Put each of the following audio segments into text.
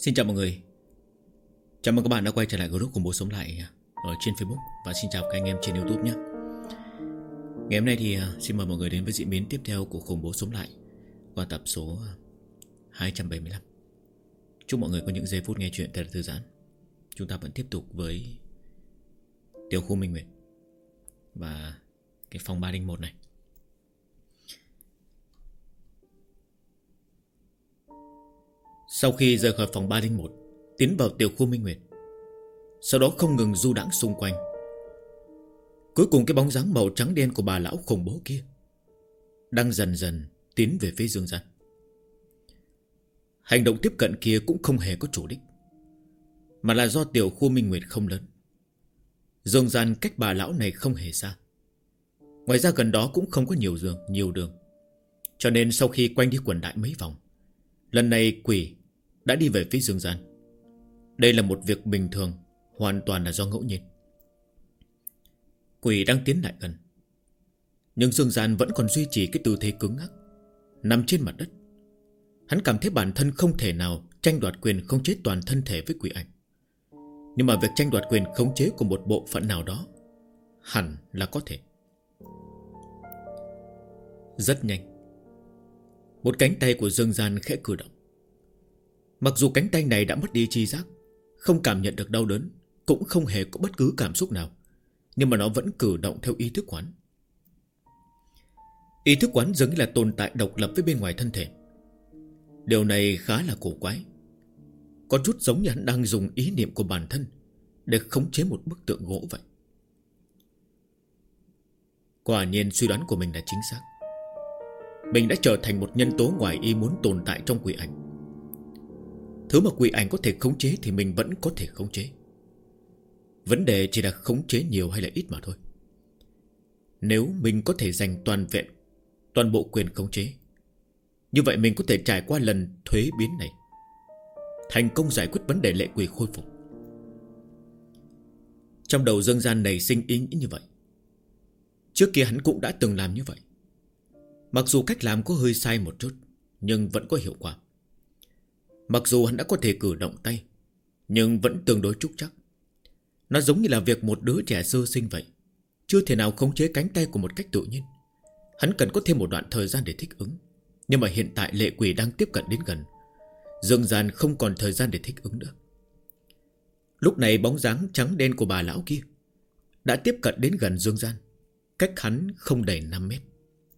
Xin chào mọi người. Chào mừng các bạn đã quay trở lại group Khủng Bố Sống Lại ở trên Facebook. Và xin chào các anh em trên YouTube nhé. Ngày hôm nay thì xin mời mọi người đến với diễn biến tiếp theo của Khủng Bố Sống Lại qua tập số 275. Chúc mọi người có những giây phút nghe chuyện thật là thư giãn. Chúng ta vẫn tiếp tục với Tiểu Khu Minh Nguyệt và cái phòng 301 này. Sau khi rời khỏi phòng 301, tiến vào Tiểu Khu Minh Nguyệt, sau đó không ngừng du đãng xung quanh. Cuối cùng cái bóng dáng màu trắng đen của bà lão khủng bố kia đang dần dần tiến về phía Dương Gian. Hành động tiếp cận kia cũng không hề có chủ đích, mà là do Tiểu Khu Minh Nguyệt không lớn. Dương Gian cách bà lão này không hề xa. Ngoài ra gần đó cũng không có nhiều đường. Cho nên sau khi quanh đi quẩn đại mấy vòng, lần này quỷ đã đi về phía Dương Gian. Đây là một việc bình thường, hoàn toàn là do ngẫu nhiên. Quỷ đang tiến lại gần, nhưng Dương Gian vẫn còn duy trì cái tư thế cứng ngắc, nằm trên mặt đất. Hắn cảm thấy bản thân không thể nào tranh đoạt quyền khống chế toàn thân thể với quỷ ảnh. Nhưng mà việc tranh đoạt quyền khống chế của một bộ phận nào đó hẳn là có thể. Rất nhanh, một cánh tay của Dương Gian khẽ cử động. Mặc dù cánh tay này đã mất đi tri giác, không cảm nhận được đau đớn, cũng không hề có bất cứ cảm xúc nào, nhưng mà nó vẫn cử động theo ý thức quán. Ý thức quán giống như là tồn tại độc lập với bên ngoài thân thể. Điều này khá là cổ quái, có chút giống như hắn đang dùng ý niệm của bản thân để khống chế một bức tượng gỗ vậy. Quả nhiên suy đoán của mình là chính xác. Mình đã trở thành một nhân tố ngoài ý muốn tồn tại trong quỷ ảnh. Thứ mà quỷ ảnh có thể khống chế thì mình vẫn có thể khống chế. Vấn đề chỉ là khống chế nhiều hay là ít mà thôi. Nếu mình có thể giành toàn bộ quyền khống chế, như vậy mình có thể trải qua lần thuế biến này, thành công giải quyết vấn đề lệ quỷ khôi phục. Trong đầu Dương Gian này sinh ý nghĩ như vậy. Trước kia hắn cũng đã từng làm như vậy. Mặc dù cách làm có hơi sai một chút, nhưng vẫn có hiệu quả. Mặc dù hắn đã có thể cử động tay, nhưng vẫn tương đối trúc chắc. Nó giống như là việc một đứa trẻ sơ sinh vậy, chưa thể nào khống chế cánh tay của một cách tự nhiên. Hắn cần có thêm một đoạn thời gian để thích ứng. Nhưng mà hiện tại lệ quỷ đang tiếp cận đến gần, Dương Gian không còn thời gian để thích ứng nữa. Lúc này bóng dáng trắng đen của bà lão kia đã tiếp cận đến gần Dương Gian, cách hắn không đầy 5 mét.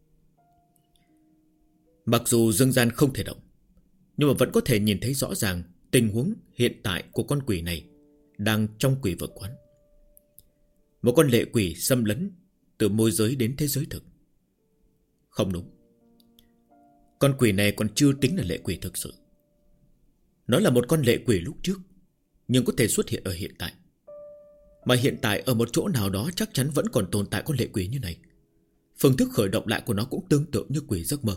Mặc dù Dương Gian không thể động, nhưng mà vẫn có thể nhìn thấy rõ ràng tình huống hiện tại của con quỷ này đang trong quỷ vực quán. Một con lệ quỷ xâm lấn từ môi giới đến thế giới thực. Không đúng, con quỷ này còn chưa tính là lệ quỷ thực sự. Nó là một con lệ quỷ lúc trước, nhưng có thể xuất hiện ở hiện tại. Mà hiện tại ở một chỗ nào đó chắc chắn vẫn còn tồn tại con lệ quỷ như này. Phương thức khởi động lại của nó cũng tương tự như quỷ giấc mơ.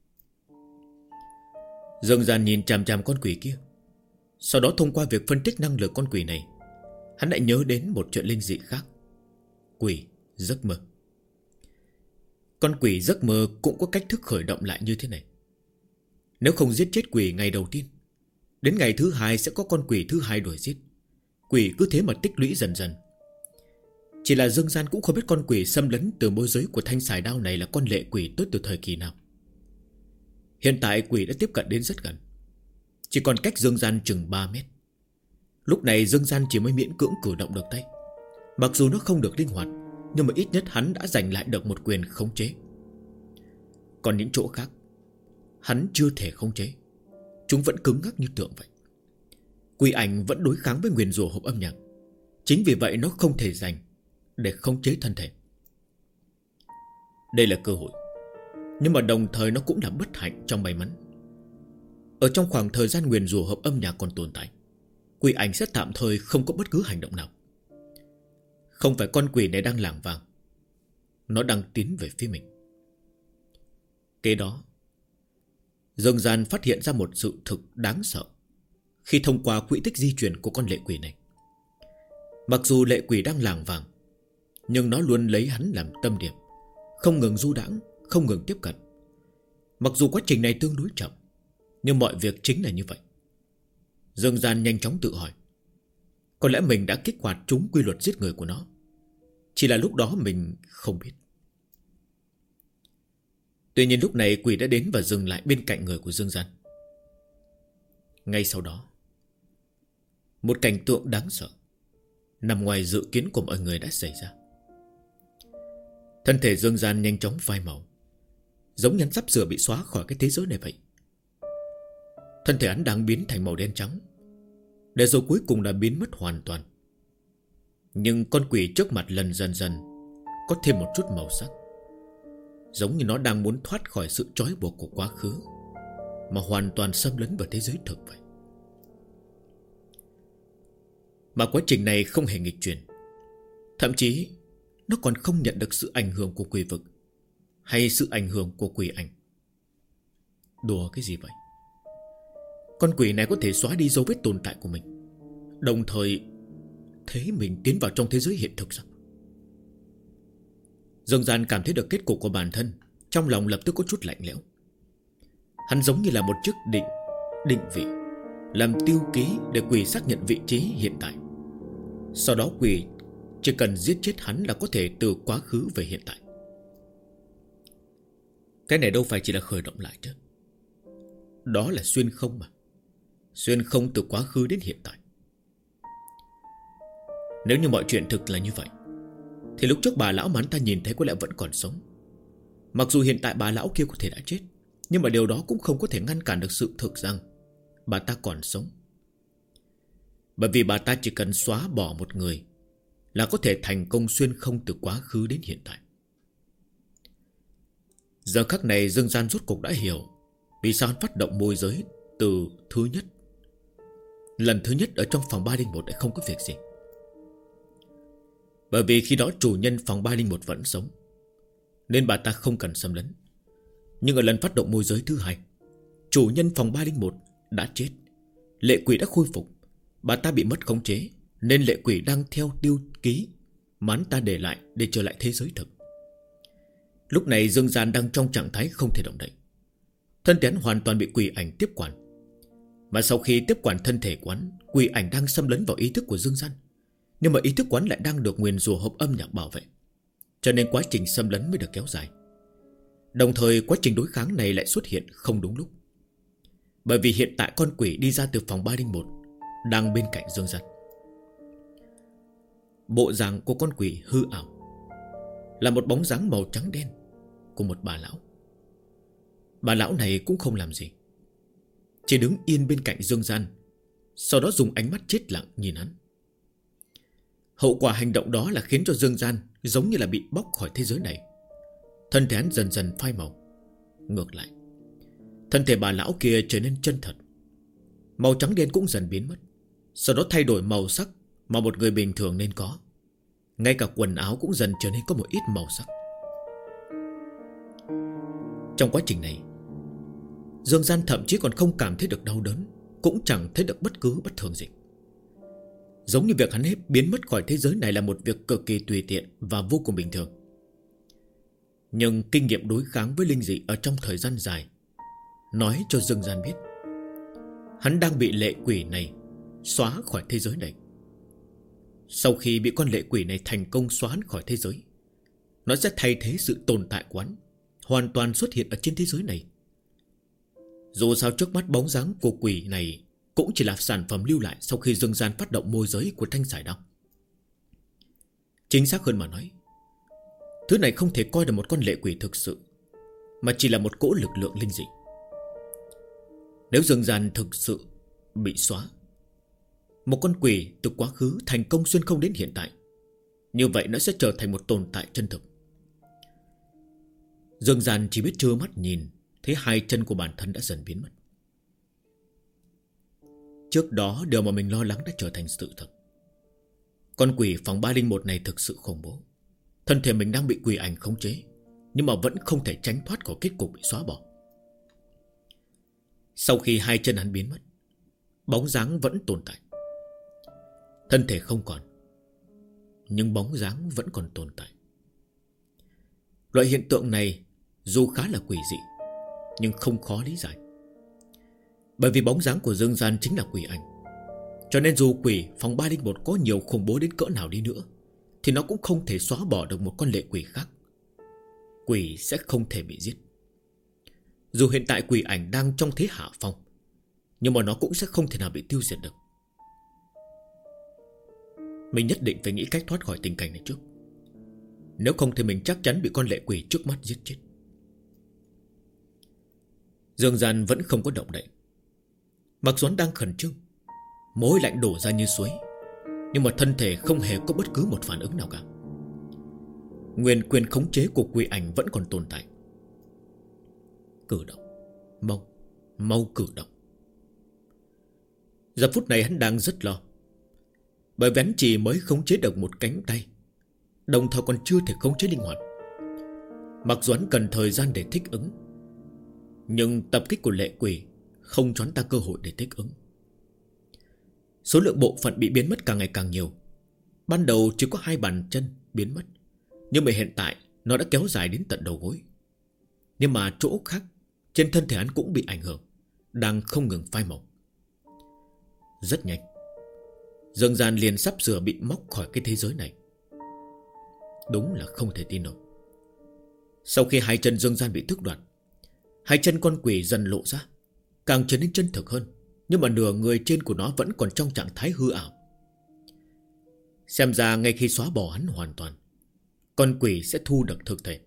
Dương Gian nhìn chằm chằm con quỷ kia. Sau đó thông qua việc phân tích năng lực con quỷ này, hắn lại nhớ đến một chuyện linh dị khác. Quỷ giấc mơ. Con quỷ giấc mơ cũng có cách thức khởi động lại như thế này. Nếu không giết chết quỷ ngày đầu tiên, đến ngày thứ hai sẽ có con quỷ thứ hai đuổi giết. Quỷ cứ thế mà tích lũy dần dần. Chỉ là Dương Gian cũng không biết con quỷ xâm lấn từ môi giới của thanh xài đao này là con lệ quỷ tới từ thời kỳ nào. Hiện tại quỷ đã tiếp cận đến rất gần, chỉ còn cách Dương Gian chừng 3 mét. Lúc này Dương Gian chỉ mới miễn cưỡng cử động được tay. Mặc dù nó không được linh hoạt, nhưng mà ít nhất hắn đã giành lại được một quyền khống chế. Còn những chỗ khác hắn chưa thể khống chế, chúng vẫn cứng ngắc như tượng vậy. Quỷ ảnh vẫn đối kháng với nguyền rủa hộp âm nhạc. Chính vì vậy nó không thể giành để khống chế thân thể. Đây là cơ hội, nhưng mà đồng thời nó cũng là bất hạnh trong may mắn. Ở trong khoảng thời gian nguyền rủa hộp âm nhạc còn tồn tại, quỷ ảnh sẽ tạm thời không có bất cứ hành động nào. Không phải con quỷ này đang lảng vàng, nó đang tiến về phía mình. Kế đó, Dương Gian phát hiện ra một sự thực đáng sợ khi thông qua quỹ tích di chuyển của con lệ quỷ này. Mặc dù lệ quỷ đang lảng vàng, nhưng nó luôn lấy hắn làm tâm điểm, không ngừng du đãng, không ngừng tiếp cận. Mặc dù quá trình này tương đối chậm, nhưng mọi việc chính là như vậy. Dương Gian nhanh chóng tự hỏi, có lẽ mình đã kích hoạt trúng quy luật giết người của nó, chỉ là lúc đó mình không biết. Tuy nhiên lúc này quỷ đã đến và dừng lại bên cạnh người của Dương Gian. Ngay sau đó, một cảnh tượng đáng sợ nằm ngoài dự kiến của mọi người đã xảy ra. Thân thể Dương Gian nhanh chóng phai màu, giống như hắn sắp sửa bị xóa khỏi cái thế giới này vậy. Thân thể hắn đang biến thành màu đen trắng, để rồi cuối cùng đã biến mất hoàn toàn. Nhưng con quỷ trước mặt lần dần có thêm một chút màu sắc, giống như nó đang muốn thoát khỏi sự trói buộc của quá khứ, mà hoàn toàn xâm lấn vào thế giới thực vậy. Mà quá trình này không hề nghịch chuyển, thậm chí nó còn không nhận được sự ảnh hưởng của quỷ vực hay sự ảnh hưởng của quỷ ảnh. Đùa cái gì vậy? Con quỷ này có thể xóa đi dấu vết tồn tại của mình, đồng thời thế mình tiến vào trong thế giới hiện thực sao? Dương Gian cảm thấy được kết cục của bản thân, trong lòng lập tức có chút lạnh lẽo. Hắn giống như là một chiếc định vị, làm tiêu ký để quỷ xác nhận vị trí hiện tại. Sau đó quỷ chỉ cần giết chết hắn là có thể từ quá khứ về hiện tại. Cái này đâu phải chỉ là khởi động lại chứ, đó là xuyên không mà. Xuyên không từ quá khứ đến hiện tại. Nếu như mọi chuyện thực là như vậy, thì lúc trước bà lão mà hắn ta nhìn thấy có lẽ vẫn còn sống. Mặc dù hiện tại bà lão kia có thể đã chết, nhưng mà điều đó cũng không có thể ngăn cản được sự thực rằng bà ta còn sống. Bởi vì bà ta chỉ cần xóa bỏ một người là có thể thành công xuyên không từ quá khứ đến hiện tại. Giờ khắc này Dương Gian rốt cuộc đã hiểu vì sao hắn phát động môi giới từ lần thứ nhất ở trong phòng 301 lại không có việc gì. Bởi vì khi đó chủ nhân phòng 301 vẫn sống, nên bà ta không cần xâm lấn. Nhưng ở lần phát động môi giới thứ hai, chủ nhân phòng 301 đã chết, lệ quỷ đã khôi phục, bà ta bị mất khống chế, nên lệ quỷ đang theo tiêu ký mà hắn ta để lại để trở lại thế giới thực. Lúc này Dương Gian đang trong trạng thái không thể động đậy. Thân thể hắn hoàn toàn bị quỷ ảnh tiếp quản. Mà sau khi tiếp quản thân thể quán, quỷ ảnh đang xâm lấn vào ý thức của Dương Gian. Nhưng mà ý thức quán lại đang được nguyền rủa hộp âm nhạc bảo vệ, cho nên quá trình xâm lấn mới được kéo dài. Đồng thời quá trình đối kháng này lại xuất hiện không đúng lúc. Bởi vì hiện tại con quỷ đi ra từ phòng 301 đang bên cạnh Dương Gian. Bộ dạng của con quỷ hư ảo là một bóng dáng màu trắng đen của một bà lão. Bà lão này cũng không làm gì, chỉ đứng yên bên cạnh Dương Gian, sau đó dùng ánh mắt chết lặng nhìn hắn. Hậu quả hành động đó là khiến cho Dương Gian giống như là bị bóc khỏi thế giới này. Thân thể hắn dần phai màu. Ngược lại, thân thể bà lão kia trở nên chân thật. Màu trắng đen cũng dần biến mất, sau đó thay đổi màu sắc mà một người bình thường nên có. Ngay cả quần áo cũng dần trở nên có một ít màu sắc. Trong quá trình này, Dương Gian thậm chí còn không cảm thấy được đau đớn, cũng chẳng thấy được bất cứ bất thường gì. Giống như việc hắn hết biến mất khỏi thế giới này là một việc cực kỳ tùy tiện và vô cùng bình thường. Nhưng kinh nghiệm đối kháng với linh dị ở trong thời gian dài nói cho Dương Gian biết hắn đang bị lệ quỷ này xóa khỏi thế giới này. Sau khi bị con lệ quỷ này thành công xóa hắn khỏi thế giới, nó sẽ thay thế sự tồn tại của hắn, hoàn toàn xuất hiện ở trên thế giới này. Dù sao trước mắt bóng dáng của quỷ này cũng chỉ là sản phẩm lưu lại sau khi Dương Gian phát động môi giới của thanh xài đao. Chính xác hơn mà nói, thứ này không thể coi là một con lệ quỷ thực sự, mà chỉ là một cỗ lực lượng linh dị. Nếu Dương Gian thực sự bị xóa, một con quỷ từ quá khứ thành công xuyên không đến hiện tại, như vậy nó sẽ trở thành một tồn tại chân thực. Dương Gian chỉ biết trơ mắt nhìn thấy hai chân của bản thân đã dần biến mất. Trước đó điều mà mình lo lắng đã trở thành sự thật. Con quỷ phòng 301 này thực sự khủng bố. Thân thể mình đang bị quỷ ảnh khống chế, nhưng mà vẫn không thể tránh thoát khỏi kết cục bị xóa bỏ. Sau khi hai chân hắn biến mất, bóng dáng vẫn tồn tại. Thân thể không còn, nhưng bóng dáng vẫn còn tồn tại. Loại hiện tượng này dù khá là quỷ dị, nhưng không khó lý giải. Bởi vì bóng dáng của Dương Gian chính là quỷ ảnh, Cho nên dù quỷ phòng 301 có nhiều khủng bố đến cỡ nào đi nữa thì nó cũng không thể xóa bỏ được một con lệ quỷ khác. Quỷ sẽ không thể bị giết. Dù hiện tại quỷ ảnh đang trong thế hạ phong, nhưng mà nó cũng sẽ không thể nào bị tiêu diệt được. Mình nhất định phải nghĩ cách thoát khỏi tình cảnh này trước. Nếu không thì mình chắc chắn bị con lệ quỷ trước mắt giết chết. Dương Gian vẫn không có động đậy. Mặc Doãn đang khẩn trương, mồ hôi lạnh đổ ra như suối, nhưng mà thân thể không hề có bất cứ một phản ứng nào cả. Nguyên quyền khống chế của quỷ ảnh vẫn còn tồn tại. Cử động, mau cử động. Giờ phút này hắn đang rất lo, bởi vì hắn chỉ mới khống chế được một cánh tay, đồng thời còn chưa thể khống chế linh hoạt. Mặc dù hắn cần thời gian để thích ứng, nhưng tập kích của lệ quỷ không cho hắn ta cơ hội để thích ứng. Số lượng bộ phận bị biến mất càng ngày càng nhiều. Ban đầu chỉ có 2 bàn chân biến mất, nhưng mà hiện tại nó đã kéo dài đến tận đầu gối. Nhưng mà chỗ khác trên thân thể hắn cũng bị ảnh hưởng, đang không ngừng phai màu. Rất nhanh, Dương Gian liền sắp sửa bị móc khỏi cái thế giới này. Đúng là không thể tin nổi. Sau khi 2 chân Dương Gian bị tước đoạt, 2 chân con quỷ dần lộ ra, càng trở nên chân thực hơn. Nhưng mà nửa người trên của nó vẫn còn trong trạng thái hư ảo. Xem ra ngay khi xóa bỏ hắn hoàn toàn, con quỷ sẽ thu được thực thể.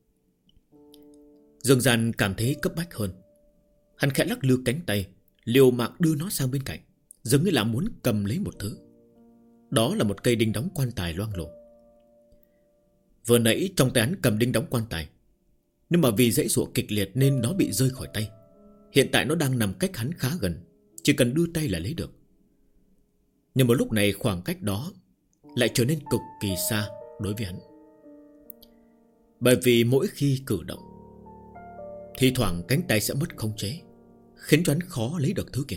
Dương Gian cảm thấy cấp bách hơn. Hắn khẽ lắc lư cánh tay, liều mạng đưa nó sang bên cạnh, giống như là muốn cầm lấy một thứ. Đó là một cây đinh đóng quan tài loang lổ. Vừa nãy trong tay hắn cầm đinh đóng quan tài, nhưng mà vì giãy giụa kịch liệt nên nó bị rơi khỏi tay. Hiện tại nó đang nằm cách hắn khá gần, chỉ cần đưa tay là lấy được. Nhưng mà lúc này khoảng cách đó lại trở nên cực kỳ xa đối với hắn. Bởi vì mỗi khi cử động, thì thoảng cánh tay sẽ mất khống chế, khiến cho hắn khó lấy được thứ kia.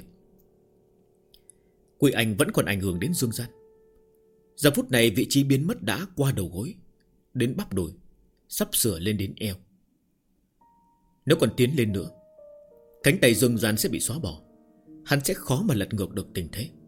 Quỷ ảnh vẫn còn ảnh hưởng đến Dương Gian. Giờ phút này vị trí biến mất đã qua đầu gối, đến bắp đùi, sắp sửa lên đến eo. Nếu còn tiến lên nữa, cánh tay Dương Gian sẽ bị xóa bỏ. Hắn sẽ khó mà lật ngược được tình thế.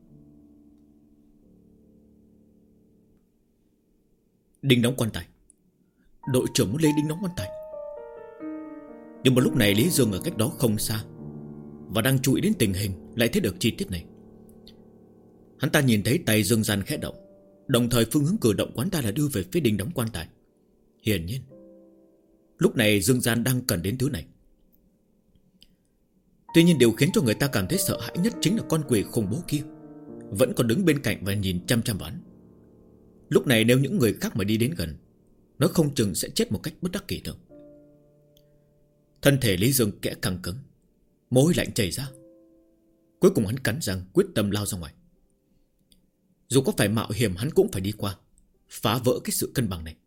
Đinh đóng quan tài. Đội trưởng muốn lấy đinh đóng quan tài. Nhưng mà lúc này Lý Dương ở cách đó không xa, và đang chú ý đến tình hình, lại thấy được chi tiết này. Hắn ta nhìn thấy tay Dương Gian khẽ động, đồng thời phương hướng cử động quán ta là đưa về phía đinh đóng quan tài. Hiển nhiên lúc này Dương Gian đang cần đến thứ này. Tuy nhiên điều khiến cho người ta cảm thấy sợ hãi nhất chính là con quỷ khủng bố kia vẫn còn đứng bên cạnh và nhìn chăm chăm vào hắn. Lúc này nếu những người khác mà đi đến gần, nó không chừng sẽ chết một cách bất đắc kỳ được. Thân thể Lý Dương kẽ căng cứng, mồ hôi lạnh chảy ra. Cuối cùng hắn cắn răng quyết tâm lao ra ngoài. Dù có phải mạo hiểm hắn cũng phải đi qua, phá vỡ cái sự cân bằng này.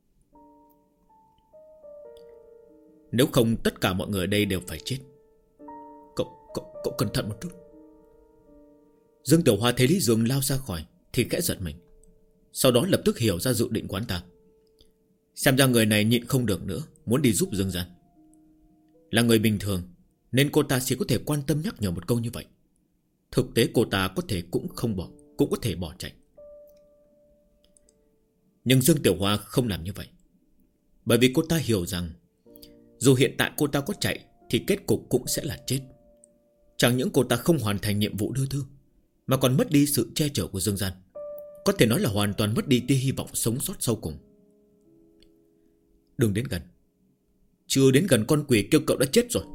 Nếu không tất cả mọi người ở đây đều phải chết. Cậu cẩn thận một chút. Dương Tiểu Hoa thấy Lý Dương lao ra khỏi thì khẽ giật mình, sau đó lập tức hiểu ra dự định của hắn ta. Xem ra người này nhịn không được nữa, muốn đi giúp Dương Gian. Là người bình thường nên cô ta chỉ có thể quan tâm nhắc nhở một câu như vậy. Thực tế cô ta có thể cũng có thể bỏ chạy. Nhưng Dương Tiểu Hoa không làm như vậy, bởi vì cô ta hiểu rằng dù hiện tại cô ta có chạy thì kết cục cũng sẽ là chết. Chẳng những cô ta không hoàn thành nhiệm vụ đưa thư, mà còn mất đi sự che chở của Dương Gian. Có thể nói là hoàn toàn mất đi tia hy vọng sống sót sau cùng. Đừng đến gần. Chưa đến gần con quỷ kêu cậu đã chết rồi.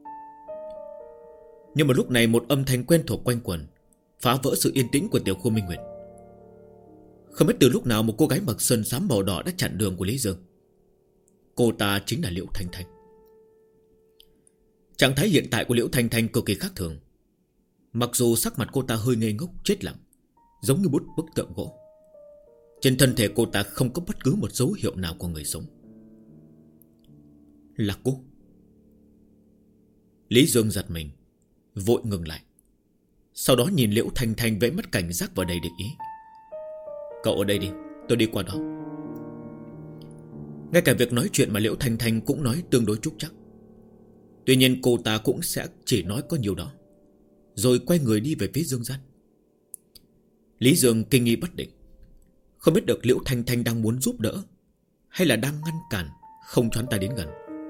Nhưng mà lúc này một âm thanh quen thuộc quanh quẩn, phá vỡ sự yên tĩnh của tiểu khu Minh Nguyệt. Không biết từ lúc nào một cô gái mặc sơn xám màu đỏ đã chặn đường của Lý Dương. Cô ta chính là Liễu Thanh Thanh. Trạng thái hiện tại của Liễu Thanh Thanh cực kỳ khác thường. Mặc dù sắc mặt cô ta hơi ngây ngốc chết lặng, giống như bức tượng gỗ. Trên thân thể cô ta không có bất cứ một dấu hiệu nào của người sống. Là cô. Lý Dương giật mình, vội ngừng lại. Sau đó nhìn Liễu Thanh Thanh vẫy mắt cảnh giác và đầy địch ý. Cậu ở đây đi, tôi đi qua đó. Ngay cả việc nói chuyện mà Liễu Thanh Thanh cũng nói tương đối trúc chắc. Tuy nhiên cô ta cũng sẽ chỉ nói có nhiều đó, rồi quay người đi về phía Dương Gian. Lý Dương kinh nghi bất định, không biết được Liễu Thanh Thanh đang muốn giúp đỡ hay là đang ngăn cản, không cho hắn ta đến gần.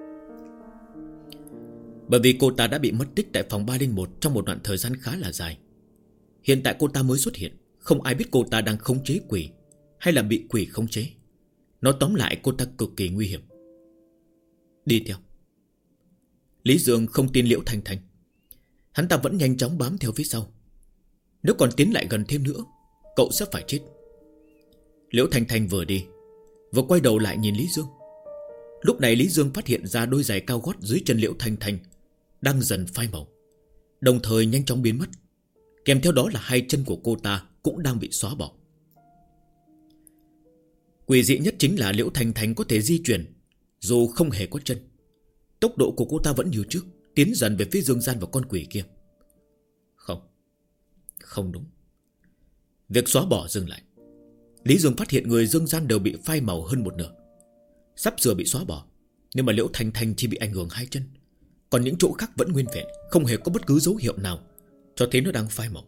Bởi vì cô ta đã bị mất tích tại phòng 301 trong một đoạn thời gian khá là dài. Hiện tại cô ta mới xuất hiện, không ai biết cô ta đang khống chế quỷ hay là bị quỷ khống chế. Nói tóm lại cô ta cực kỳ nguy hiểm. Đi theo. Lý Dương không tin Liễu Thanh Thanh. Hắn ta vẫn nhanh chóng bám theo phía sau. Nếu còn tiến lại gần thêm nữa, cậu sẽ phải chết. Liễu Thanh Thanh vừa đi vừa quay đầu lại nhìn Lý Dương. Lúc này Lý Dương phát hiện ra đôi giày cao gót dưới chân Liễu Thanh Thanh đang dần phai màu, đồng thời nhanh chóng biến mất. Kèm theo đó là hai chân của cô ta cũng đang bị xóa bỏ. Quỷ dị nhất chính là Liễu Thanh Thanh có thể di chuyển dù không hề có chân. Tốc độ của cô ta vẫn như trước, tiến dần về phía Dương Gian và con quỷ kia. Không đúng. Việc xóa bỏ dừng lại. Lý Dương phát hiện người Dương Gian đều bị phai màu hơn một nửa, sắp sửa bị xóa bỏ. Nhưng mà Liễu Thanh Thanh chỉ bị ảnh hưởng hai chân, còn những chỗ khác vẫn nguyên vẹn, không hề có bất cứ dấu hiệu nào cho thấy nó đang phai màu.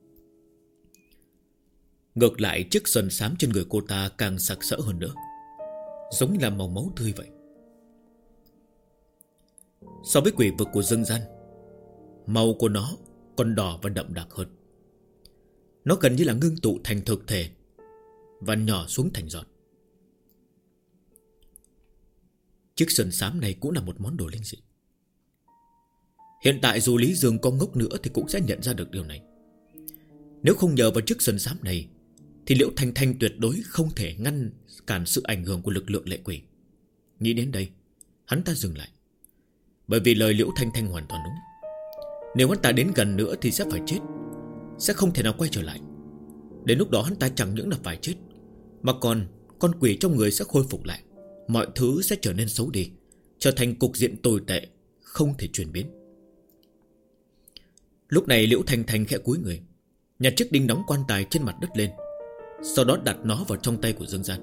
Ngược lại, chiếc sần xám trên người cô ta càng sặc sỡ hơn nữa, giống như là màu máu tươi vậy. So với quỷ vực của Dương Gian, màu của nó còn đỏ và đậm đặc hơn. Nó gần như là ngưng tụ thành thực thể và nhỏ xuống thành giọt. Chiếc sần xám này cũng là một món đồ linh dị. Hiện tại dù Lý Dương có ngốc nữa thì cũng sẽ nhận ra được điều này. Nếu không nhờ vào chiếc sần xám này thì Liễu Thanh Thanh tuyệt đối không thể ngăn cản sự ảnh hưởng của lực lượng lệ quỷ. Nghĩ đến đây, hắn ta dừng lại. Bởi vì lời Liễu Thanh Thanh hoàn toàn đúng. Nếu hắn ta đến gần nữa thì sẽ phải chết, sẽ không thể nào quay trở lại. Đến lúc đó hắn ta chẳng những là phải chết, mà còn con quỷ trong người sẽ khôi phục lại. Mọi thứ sẽ trở nên xấu đi, trở thành cục diện tồi tệ, không thể chuyển biến. Lúc này Liễu Thanh Thanh khẽ cúi người, nhặt chiếc đinh đóng quan tài trên mặt đất lên, sau đó đặt nó vào trong tay của Dương Gian.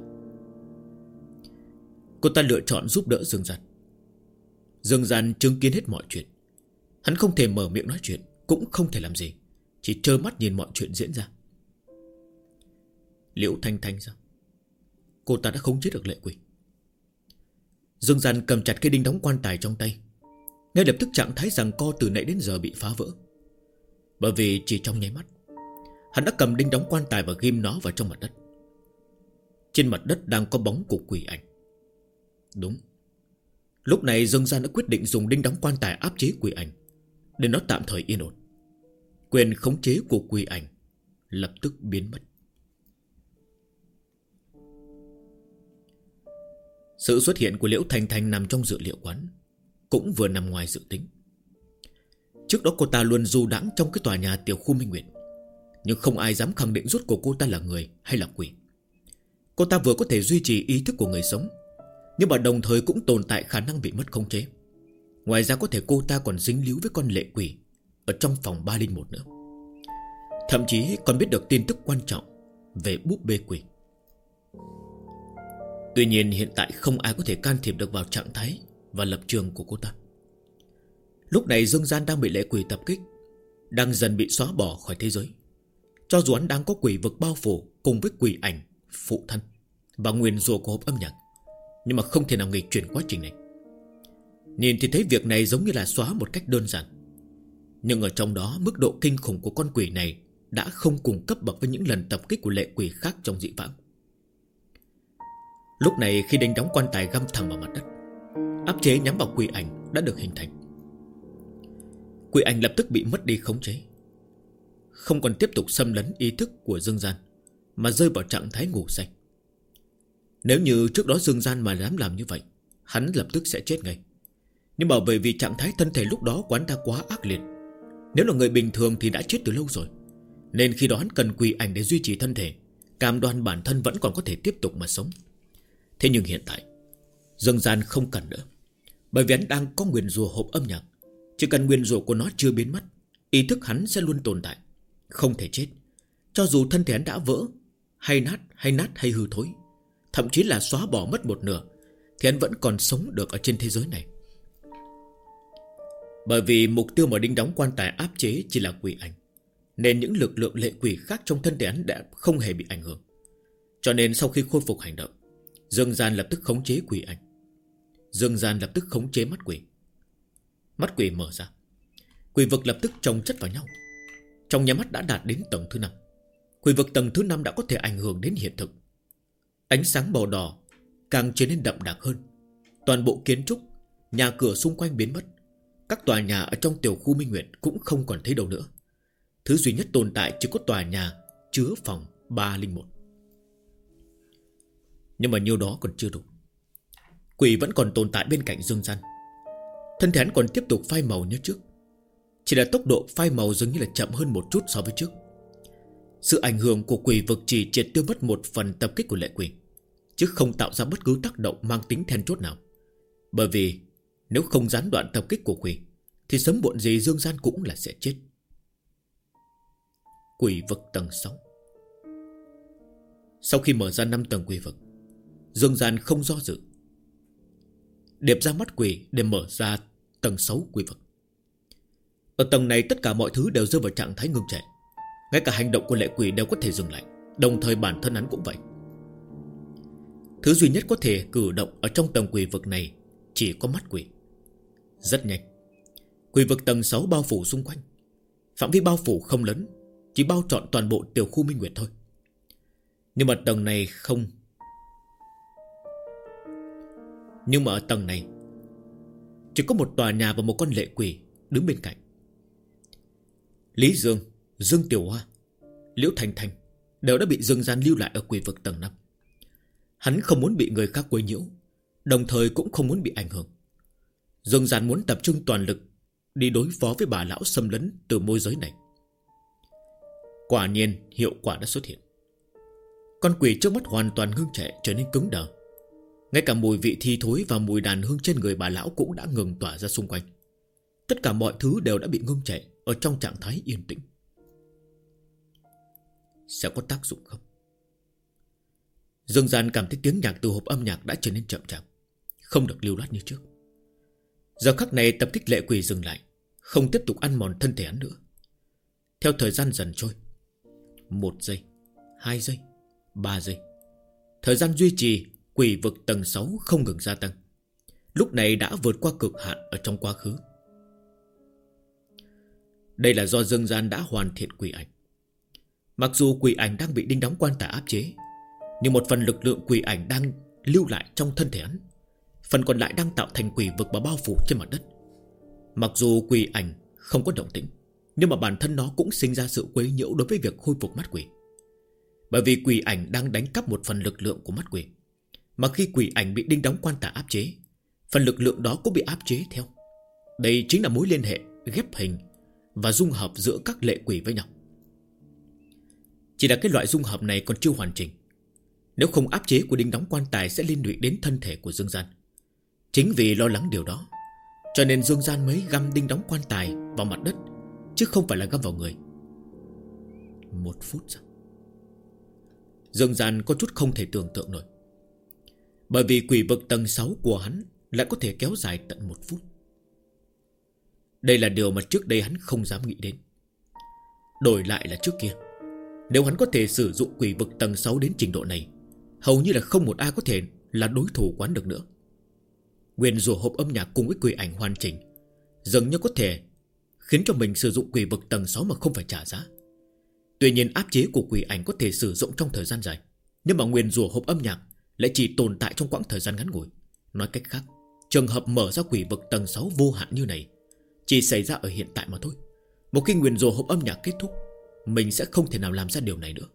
Cô ta lựa chọn giúp đỡ Dương Gian. Dương Gian chứng kiến hết mọi chuyện. Hắn không thể mở miệng nói chuyện, cũng không thể làm gì, chỉ trơ mắt nhìn mọi chuyện diễn ra. Liễu Thanh Thanh sao? Cô ta đã khống chế được lệ quỷ. Dương Gian cầm chặt cây đinh đóng quan tài trong tay. Ngay lập tức trạng thái giằng co từ nãy đến giờ bị phá vỡ. Bởi vì chỉ trong nháy mắt, hắn đã cầm đinh đóng quan tài và ghim nó vào trong mặt đất. Trên mặt đất đang có bóng của quỷ ảnh. Đúng. Lúc này Dương Gian đã quyết định dùng đinh đóng quan tài áp chế quỷ ảnh, để nó tạm thời yên ổn. Quyền khống chế của quỷ ảnh lập tức biến mất. Sự xuất hiện của Liễu Thanh Thanh nằm trong dự liệu quán, cũng vừa nằm ngoài dự tính. Trước đó cô ta luôn du đãng trong cái tòa nhà tiểu khu Minh Nguyệt, nhưng không ai dám khẳng định rốt cuộc cô ta là người hay là quỷ. Cô ta vừa có thể duy trì ý thức của người sống, nhưng mà đồng thời cũng tồn tại khả năng bị mất khống chế. Ngoài ra có thể cô ta còn dính líu với con lệ quỷ ở trong phòng 301 nữa. Thậm chí còn biết được tin tức quan trọng về búp bê quỷ. Tuy nhiên hiện tại không ai có thể can thiệp được vào trạng thái và lập trường của cô ta. Lúc này Dương Gian đang bị lệ quỷ tập kích, đang dần bị xóa bỏ khỏi thế giới. Cho dù hắn đang có quỷ vực bao phủ cùng với quỷ ảnh, phụ thân và nguyền rủa của hộp âm nhạc, nhưng mà không thể nào nghịch chuyển quá trình này. Nhìn thì thấy việc này giống như là xóa một cách đơn giản, nhưng ở trong đó mức độ kinh khủng của con quỷ này đã không cùng cấp bậc với những lần tập kích của lệ quỷ khác trong dị vãng. Lúc này khi đinh đóng quan tài găm thẳng vào mặt đất, áp chế nhắm vào quỷ ảnh đã được hình thành. Quỷ ảnh lập tức bị mất đi khống chế, không còn tiếp tục xâm lấn ý thức của Dương Gian, mà rơi vào trạng thái ngủ say. Nếu như trước đó Dương Gian mà dám làm như vậy, hắn lập tức sẽ chết ngay. Nhưng mà bởi vì trạng thái thân thể lúc đó của hắn ta quá ác liệt, nếu là người bình thường thì đã chết từ lâu rồi, nên khi đó hắn cần quỷ ảnh để duy trì thân thể, cam đoan bản thân vẫn còn có thể tiếp tục mà sống. Thế nhưng hiện tại Dương Gian không cần nữa, bởi vì hắn đang có nguyền rủa hộp âm nhạc. Chỉ cần nguyền rủa của nó chưa biến mất, ý thức hắn sẽ luôn tồn tại, không thể chết. Cho dù thân thể hắn đã vỡ, hay nát hay hư thối, thậm chí là xóa bỏ mất một nửa, thì hắn vẫn còn sống được ở trên thế giới này. Bởi vì mục tiêu mà đinh đóng quan tài áp chế chỉ là quỷ ảnh, nên những lực lượng lệ quỷ khác trong thân thể hắn đã không hề bị ảnh hưởng. Cho nên sau khi khôi phục hành động, Dương Gian lập tức khống chế quỷ ảnh. Dương Gian lập tức khống chế mắt quỷ. Mắt quỷ mở ra, quỷ vực lập tức chồng chất vào nhau. Trong nháy mắt đã đạt đến tầng thứ 5. Quỷ vực tầng thứ 5 đã có thể ảnh hưởng đến hiện thực. Ánh sáng màu đỏ càng trở nên đậm đặc hơn. Toàn bộ kiến trúc, nhà cửa xung quanh biến mất. Các tòa nhà ở trong tiểu khu Minh Nguyệt cũng không còn thấy đâu nữa. Thứ duy nhất tồn tại chỉ có tòa nhà chứa phòng 301. Nhưng mà nhiêu đó còn chưa đủ. Quỷ vẫn còn tồn tại bên cạnh Dương Gian. Thân thể hắn còn tiếp tục phai màu như trước. Chỉ là tốc độ phai màu dường như là chậm hơn một chút so với trước. Sự ảnh hưởng của quỷ vực chỉ triệt tiêu mất một phần tập kích của lệ quỷ, chứ không tạo ra bất cứ tác động mang tính then chốt nào. Bởi vì nếu không gián đoạn tập kích của quỷ thì sớm muộn gì Dương Gian cũng là sẽ chết. Quỷ vực tầng 6. Sau khi mở ra 5 tầng quỷ vực, Dương Gian không do dự, điệp ra mắt quỷ để mở ra tầng 6 quỷ vực. Ở tầng này tất cả mọi thứ đều rơi vào trạng thái ngưng trệ. Ngay cả hành động của lệ quỷ đều có thể dừng lại. Đồng thời bản thân hắn cũng vậy. Thứ duy nhất có thể cử động ở trong tầng quỷ vực này chỉ có mắt quỷ. Rất nhanh, quỷ vực tầng 6 bao phủ xung quanh. Phạm vi bao phủ không lớn, chỉ bao trọn toàn bộ tiểu khu Minh Nguyệt thôi. Nhưng mà tầng này không. Nhưng mà ở tầng này chỉ có một tòa nhà và một con lệ quỷ đứng bên cạnh. Lý Dương, Dương Tiểu Hoa, Liễu Thành Thành đều đã bị Dương Gian lưu lại ở quỷ vực tầng 5. Hắn không muốn bị người khác quấy nhiễu, đồng thời cũng không muốn bị ảnh hưởng. Dương Gian muốn tập trung toàn lực đi đối phó với bà lão xâm lấn từ môi giới này. Quả nhiên hiệu quả đã xuất hiện. Con quỷ trước mắt hoàn toàn ngưng trệ, trở nên cứng đờ. Ngay cả mùi vị thi thối và mùi đàn hương trên người bà lão cũng đã ngừng tỏa ra xung quanh. Tất cả mọi thứ đều đã bị ngưng trệ ở trong trạng thái yên tĩnh. Sẽ có tác dụng không? Dương Gian cảm thấy tiếng nhạc từ hộp âm nhạc đã trở nên chậm chạp, không được lưu loát như trước. Giờ khắc này tập kích lệ quỷ dừng lại, không tiếp tục ăn mòn thân thể hắn nữa. Theo thời gian dần trôi, 1 giây, 2 giây, 3 giây, thời gian duy trì quỷ vực tầng 6 không ngừng gia tăng. Lúc này đã vượt qua cực hạn ở trong quá khứ. Đây là do Dương Gian đã hoàn thiện quỷ ảnh. Mặc dù quỷ ảnh đang bị đinh đóng quan tài áp chế, nhưng một phần lực lượng quỷ ảnh đang lưu lại trong thân thể hắn, phần còn lại đang tạo thành quỷ vực và bao phủ trên mặt đất. Mặc dù quỷ ảnh không có động tĩnh, nhưng mà bản thân nó cũng sinh ra sự quấy nhiễu đối với việc khôi phục mắt quỷ. Bởi vì quỷ ảnh đang đánh cắp một phần lực lượng của mắt quỷ, mà khi quỷ ảnh bị đinh đóng quan tài áp chế, phần lực lượng đó cũng bị áp chế theo. Đây chính là mối liên hệ ghép hình và dung hợp giữa các lệ quỷ với nhau. Chỉ là cái loại dung hợp này còn chưa hoàn chỉnh. Nếu không, áp chế của đinh đóng quan tài sẽ liên lụy đến thân thể của Dương Gian. Chính vì lo lắng điều đó, cho nên Dương Gian mới găm đinh đóng quan tài vào mặt đất, chứ không phải là găm vào người. 1 phút sau, Dương Gian có chút không thể tưởng tượng nổi. Bởi vì quỷ vực tầng 6 của hắn lại có thể kéo dài tận 1 phút. Đây là điều mà trước đây hắn không dám nghĩ đến. Đổi lại là trước kia, nếu hắn có thể sử dụng quỷ vực tầng 6 đến trình độ này, hầu như là không một ai có thể là đối thủ quán được nữa. Nguyên rủa hộp âm nhạc cùng với quỷ ảnh hoàn chỉnh, dường như có thể khiến cho mình sử dụng quỷ vực tầng 6 mà không phải trả giá. Tuy nhiên áp chế của quỷ ảnh có thể sử dụng trong thời gian dài, nhưng mà nguyên rủa hộp âm nhạc lại chỉ tồn tại trong quãng thời gian ngắn ngủi. Nói cách khác, trường hợp mở ra quỷ vực tầng 6 vô hạn như này chỉ xảy ra ở hiện tại mà thôi. Một khi nguyền rủa hộp âm nhạc kết thúc, mình sẽ không thể nào làm ra điều này nữa.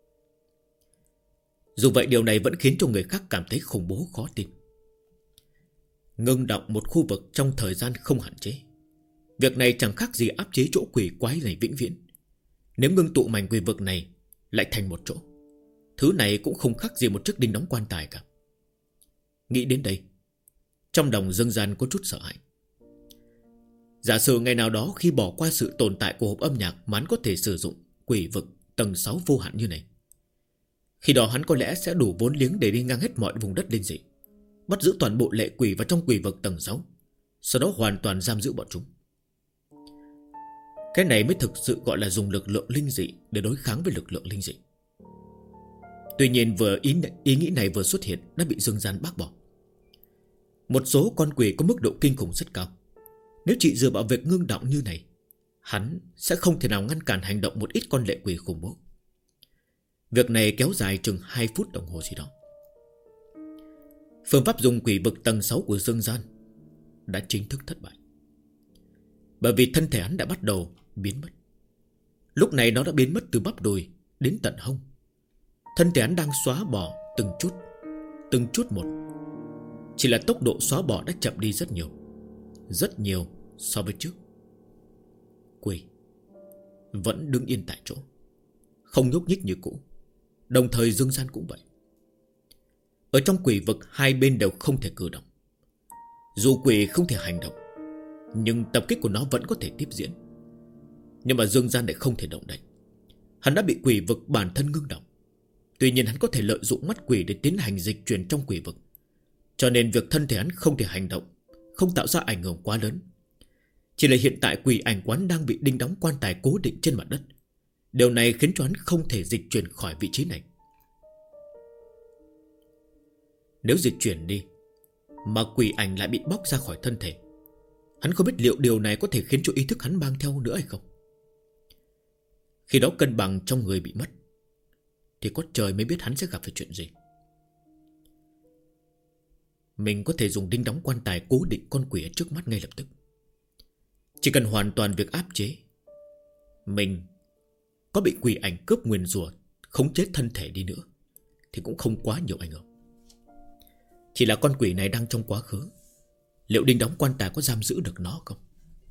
Dù vậy điều này vẫn khiến cho người khác cảm thấy khủng bố khó tin. Ngưng động một khu vực trong thời gian không hạn chế, việc này chẳng khác gì áp chế chỗ quỷ quái này vĩnh viễn. Nếu ngưng tụ mảnh quỷ vực này lại thành một chỗ, thứ này cũng không khác gì một chiếc đinh đóng quan tài cả. Nghĩ đến đây, trong lòng Dương Gian có chút sợ hãi. Giả sử ngày nào đó khi bỏ qua sự tồn tại của hộp âm nhạc mà hắn có thể sử dụng quỷ vực tầng 6 vô hạn như này, khi đó hắn có lẽ sẽ đủ vốn liếng để đi ngang hết mọi vùng đất linh dị, bắt giữ toàn bộ lệ quỷ vào trong quỷ vực tầng 6, sau đó hoàn toàn giam giữ bọn chúng. Cái này mới thực sự gọi là dùng lực lượng linh dị để đối kháng với lực lượng linh dị. Tuy nhiên ý nghĩ này vừa xuất hiện đã bị Dương Gian bác bỏ. Một số con quỷ có mức độ kinh khủng rất cao. Nếu chỉ dựa vào việc ngưng động như này, hắn sẽ không thể nào ngăn cản hành động một ít con lệ quỷ khủng bố. Việc này kéo dài chừng 2 phút đồng hồ gì đó. Phương pháp dùng quỷ vực tầng 6 của Dương Gian đã chính thức thất bại. Bởi vì thân thể hắn đã bắt đầu biến mất. Lúc này nó đã biến mất từ bắp đùi đến tận hông. Thân thể hắn đang xóa bỏ từng chút một. Chỉ là tốc độ xóa bỏ đã chậm đi rất nhiều. Rất nhiều so với trước. Quỷ vẫn đứng yên tại chỗ, không nhúc nhích như cũ. Đồng thời Dương Gian cũng vậy. Ở trong quỷ vực hai bên đều không thể cử động. Dù quỷ không thể hành động, nhưng tập kích của nó vẫn có thể tiếp diễn. Nhưng mà Dương Gian lại không thể động đậy. Hắn đã bị quỷ vực bản thân ngưng động. Tuy nhiên hắn có thể lợi dụng mắt quỷ để tiến hành dịch chuyển trong quỷ vực. Cho nên việc thân thể hắn không thể hành động không tạo ra ảnh hưởng quá lớn. Chỉ là hiện tại quỷ ảnh quán đang bị đinh đóng quan tài cố định trên mặt đất. Điều này khiến cho hắn không thể dịch chuyển khỏi vị trí này. Nếu dịch chuyển đi mà quỷ ảnh lại bị bóc ra khỏi thân thể, hắn không biết liệu điều này có thể khiến cho ý thức hắn mang theo nữa hay không. Khi đó cân bằng trong người bị mất, thì có trời mới biết hắn sẽ gặp phải chuyện gì. Mình có thể dùng đinh đóng quan tài cố định con quỷ ở trước mắt ngay lập tức. Chỉ cần hoàn toàn việc áp chế. Mình có bị quỷ ảnh cướp nguyền rủa khống chế thân thể đi nữa thì cũng không quá nhiều ảnh hưởng. Chỉ là con quỷ này đang trong quá khứ, liệu đinh đóng quan tài có giam giữ được nó không?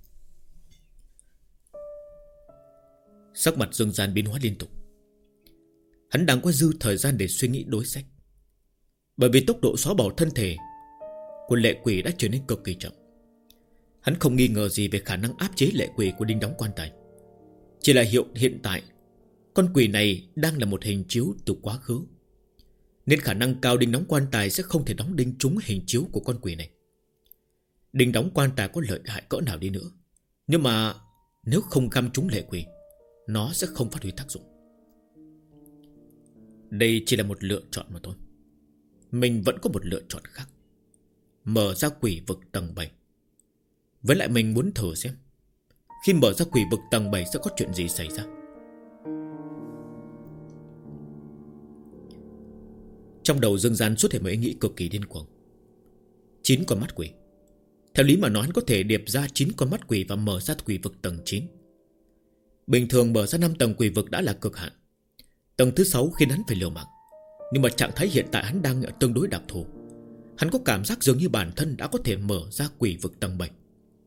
Sắc mặt Dương Gian biến hóa liên tục. Hắn đang có dư thời gian để suy nghĩ đối sách. Bởi vì tốc độ xóa bỏ thân thể của lệ quỷ đã trở nên cực kỳ chậm. Hắn không nghi ngờ gì về khả năng áp chế lệ quỷ của đinh đóng quan tài. Chỉ là hiện tại con quỷ này đang là một hình chiếu từ quá khứ, nên khả năng cao đinh đóng quan tài sẽ không thể đóng đinh trúng hình chiếu của con quỷ này. Đinh đóng quan tài có lợi hại cỡ nào đi nữa, nhưng mà nếu không găm trúng lệ quỷ, nó sẽ không phát huy tác dụng. Đây chỉ là một lựa chọn mà thôi. Mình vẫn có một lựa chọn khác. Mở ra quỷ vực tầng 7. Với lại mình muốn thử xem khi mở ra quỷ vực tầng 7 sẽ có chuyện gì xảy ra. Trong đầu Dương Gian xuất hiện một ý nghĩ cực kỳ điên cuồng. 9 con mắt quỷ. Theo lý mà nói hắn có thể điệp ra 9 con mắt quỷ và mở ra quỷ vực tầng 9. Bình thường mở ra 5 tầng quỷ vực đã là cực hạn. Tầng thứ 6 khiến hắn phải liều mạng. Nhưng mà trạng thái hiện tại hắn đang ở tương đối đặc thù. Hắn có cảm giác dường như bản thân đã có thể mở ra quỷ vực tầng 7.